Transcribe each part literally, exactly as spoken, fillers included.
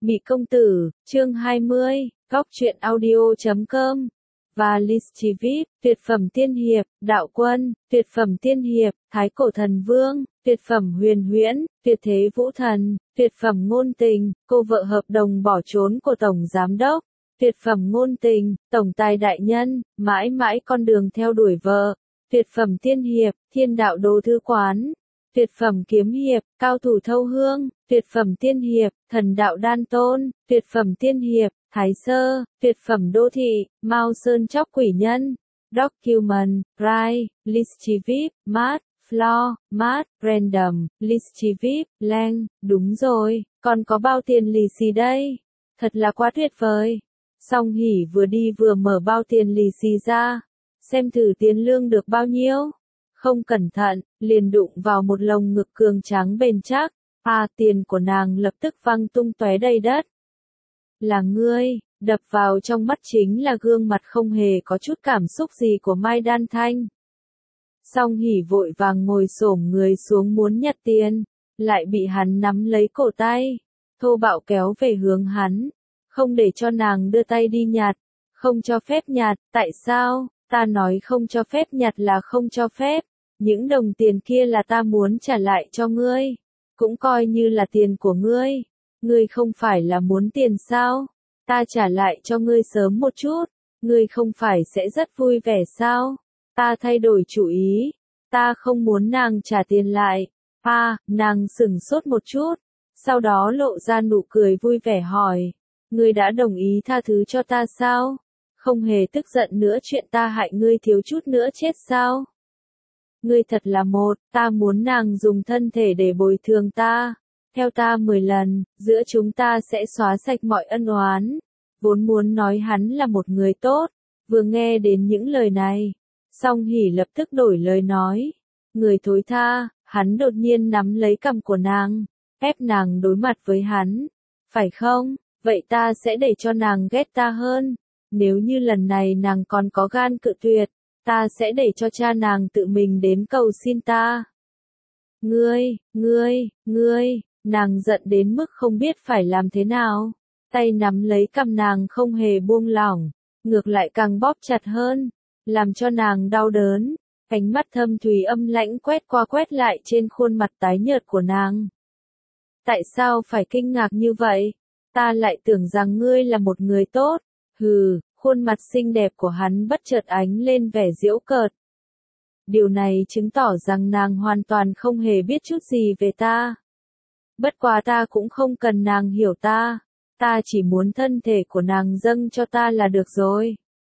Mị công tử, chương hai mươi, góc truyện audio chấm com và list vê i pê, tuyệt phẩm tiên hiệp, đạo quân, tuyệt phẩm tiên hiệp, thái cổ thần vương, tuyệt phẩm huyền huyễn, tuyệt thế vũ thần, tuyệt phẩm ngôn tình, cô vợ hợp đồng bỏ trốn của tổng giám đốc, tuyệt phẩm ngôn tình, tổng tài đại nhân, mãi mãi con đường theo đuổi vợ, tuyệt phẩm tiên hiệp, thiên đạo đồ thư quán, tuyệt phẩm kiếm hiệp, cao thủ thâu hương, tuyệt phẩm tiên hiệp, thần đạo đan tôn, tuyệt phẩm tiên hiệp, thái sơ, tuyệt phẩm đô thị, Mao Sơn chóc quỷ nhân, document, Rai, list vê i pê, mát, floor, mát, random, list vê i pê, lang, đúng rồi, còn có bao tiền lì xì đây, thật là quá tuyệt vời. Song Hỷ vừa đi vừa mở bao tiền lì xì ra, xem thử tiền lương được bao nhiêu. Không cẩn thận, liền đụng vào một lồng ngực cường tráng bền chắc, à tiền của nàng lập tức văng tung tóe đầy đất. Là ngươi, đập vào trong mắt chính là gương mặt không hề có chút cảm xúc gì của Mai Đan Thanh. Song Hỷ vội vàng ngồi xổm người xuống muốn nhặt tiền, lại bị hắn nắm lấy cổ tay, thô bạo kéo về hướng hắn, không để cho nàng đưa tay đi nhặt, không cho phép nhặt, tại sao, ta nói không cho phép nhặt là không cho phép. Những đồng tiền kia là ta muốn trả lại cho ngươi, cũng coi như là tiền của ngươi, ngươi không phải là muốn tiền sao, ta trả lại cho ngươi sớm một chút, ngươi không phải sẽ rất vui vẻ sao, ta thay đổi chủ ý, ta không muốn nàng trả tiền lại, à, nàng sửng sốt một chút, sau đó lộ ra nụ cười vui vẻ hỏi, ngươi đã đồng ý tha thứ cho ta sao, không hề tức giận nữa chuyện ta hại ngươi thiếu chút nữa chết sao? Ngươi thật là một, ta muốn nàng dùng thân thể để bồi thường ta. Theo ta mười lần, giữa chúng ta sẽ xóa sạch mọi ân oán. Vốn muốn nói hắn là một người tốt, vừa nghe đến những lời này. Song Hỷ lập tức đổi lời nói. Người thối tha, hắn đột nhiên nắm lấy cằm của nàng, ép nàng đối mặt với hắn. Phải không? Vậy ta sẽ để cho nàng ghét ta hơn. Nếu như lần này nàng còn có gan cự tuyệt, ta sẽ để cho cha nàng tự mình đến cầu xin ta. Ngươi, ngươi, ngươi, nàng giận đến mức không biết phải làm thế nào. Tay nắm lấy cằm nàng không hề buông lỏng, ngược lại càng bóp chặt hơn, làm cho nàng đau đớn. Ánh mắt thâm thúy âm lãnh quét qua quét lại trên khuôn mặt tái nhợt của nàng. Tại sao phải kinh ngạc như vậy? Ta lại tưởng rằng ngươi là một người tốt. Hừ. Khuôn mặt xinh đẹp của hắn bất chợt ánh lên vẻ giễu cợt. Điều này chứng tỏ rằng nàng hoàn toàn không hề biết chút gì về ta. Bất quá ta cũng không cần nàng hiểu ta, ta chỉ muốn thân thể của nàng dâng cho ta là được rồi.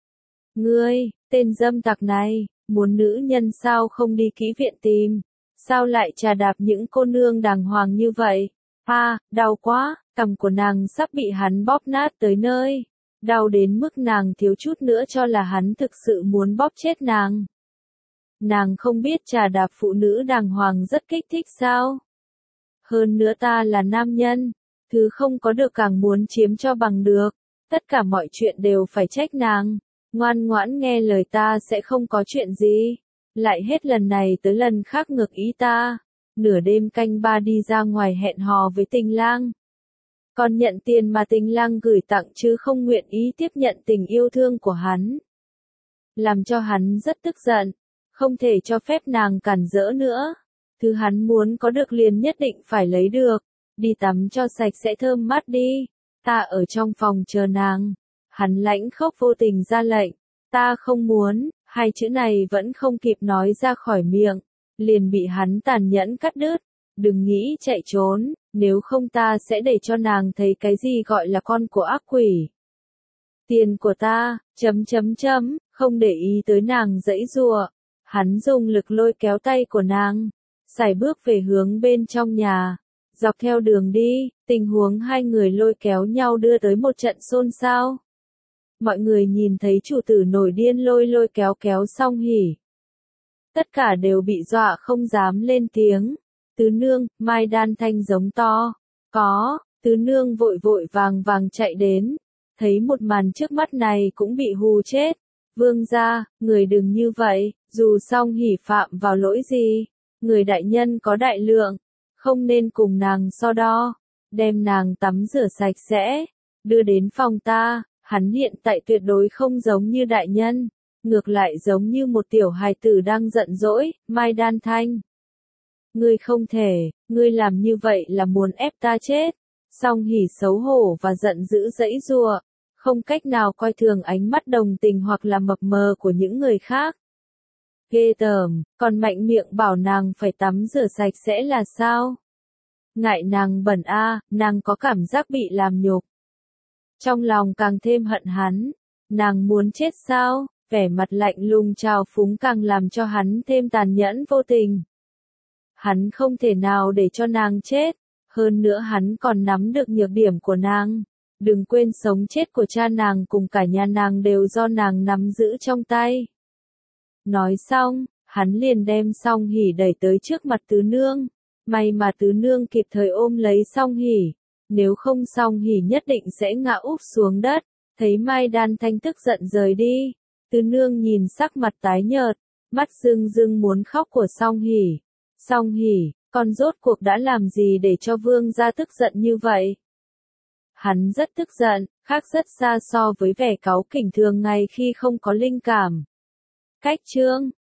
Ngươi, tên dâm tặc này, muốn nữ nhân sao không đi kỹ viện tìm, sao lại trà đạp những cô nương đàng hoàng như vậy? À, đau quá, cằm của nàng sắp bị hắn bóp nát tới nơi. Đau đến mức nàng thiếu chút nữa cho là hắn thực sự muốn bóp chết nàng. Nàng không biết trà đạp phụ nữ đàng hoàng rất kích thích sao? Hơn nữa ta là nam nhân, thứ không có được càng muốn chiếm cho bằng được. Tất cả mọi chuyện đều phải trách nàng. Ngoan ngoãn nghe lời ta sẽ không có chuyện gì. Lại hết lần này tới lần khác ngược ý ta. Nửa đêm canh ba đi ra ngoài hẹn hò với Tình Lang. Còn nhận tiền mà Tình Lang gửi tặng chứ không nguyện ý tiếp nhận tình yêu thương của hắn. Làm cho hắn rất tức giận, không thể cho phép nàng cản rỡ nữa. Thứ hắn muốn có được liền nhất định phải lấy được, đi tắm cho sạch sẽ thơm mát đi. Ta ở trong phòng chờ nàng. Hắn lãnh khốc vô tình ra lệnh, ta không muốn, hai chữ này vẫn không kịp nói ra khỏi miệng, liền bị hắn tàn nhẫn cắt đứt. Đừng nghĩ chạy trốn, nếu không ta sẽ để cho nàng thấy cái gì gọi là con của ác quỷ. Tiền của ta, chấm chấm chấm, không để ý tới nàng giãy giụa. Hắn dùng lực lôi kéo tay của nàng, sải bước về hướng bên trong nhà. Dọc theo đường đi, tình huống hai người lôi kéo nhau đưa tới một trận xôn xao. Mọi người nhìn thấy chủ tử nổi điên lôi lôi kéo kéo Song Hỷ. Tất cả đều bị dọa không dám lên tiếng. Tứ nương, Mai Đan Thanh giống to. Có, tứ nương vội vội vàng vàng chạy đến. Thấy một màn trước mắt này cũng bị hù chết. Vương gia, người đừng như vậy, dù Song Hỷ phạm vào lỗi gì. Người đại nhân có đại lượng, không nên cùng nàng so đo. đem nàng tắm rửa sạch sẽ, đưa đến phòng ta. Hắn hiện tại tuyệt đối không giống như đại nhân, ngược lại giống như một tiểu hài tử đang giận dỗi. Mai Đan Thanh, ngươi không thể, ngươi làm như vậy là muốn ép ta chết. Song Hỉ xấu hổ và giận dữ giãy giụa, không cách nào coi thường ánh mắt đồng tình hoặc là mập mờ của những người khác. Ghê tởm, còn mạnh miệng bảo nàng phải tắm rửa sạch sẽ là sao? Ngại nàng bẩn a, à, nàng có cảm giác bị làm nhục. Trong lòng càng thêm hận hắn, nàng muốn chết sao? Vẻ mặt lạnh lùng trào phúng càng làm cho hắn thêm tàn nhẫn vô tình. Hắn không thể nào để cho nàng chết, hơn nữa hắn còn nắm được nhược điểm của nàng. Đừng quên sống chết của cha nàng cùng cả nhà nàng đều do nàng nắm giữ trong tay. Nói xong, hắn liền đem Song Hỉ đẩy tới trước mặt Tứ Nương. May mà Tứ Nương kịp thời ôm lấy Song Hỉ, nếu không Song Hỉ nhất định sẽ ngã úp xuống đất. Thấy Mai Đan Thanh tức giận rời đi, Tứ Nương nhìn sắc mặt tái nhợt, mắt rưng rưng muốn khóc của Song Hỉ. Song Hỉ, con rốt cuộc đã làm gì để cho vương gia tức giận như vậy? Hắn rất tức giận, khác rất xa so với vẻ cáu kỉnh thường ngày khi không có linh cảm. Cách chương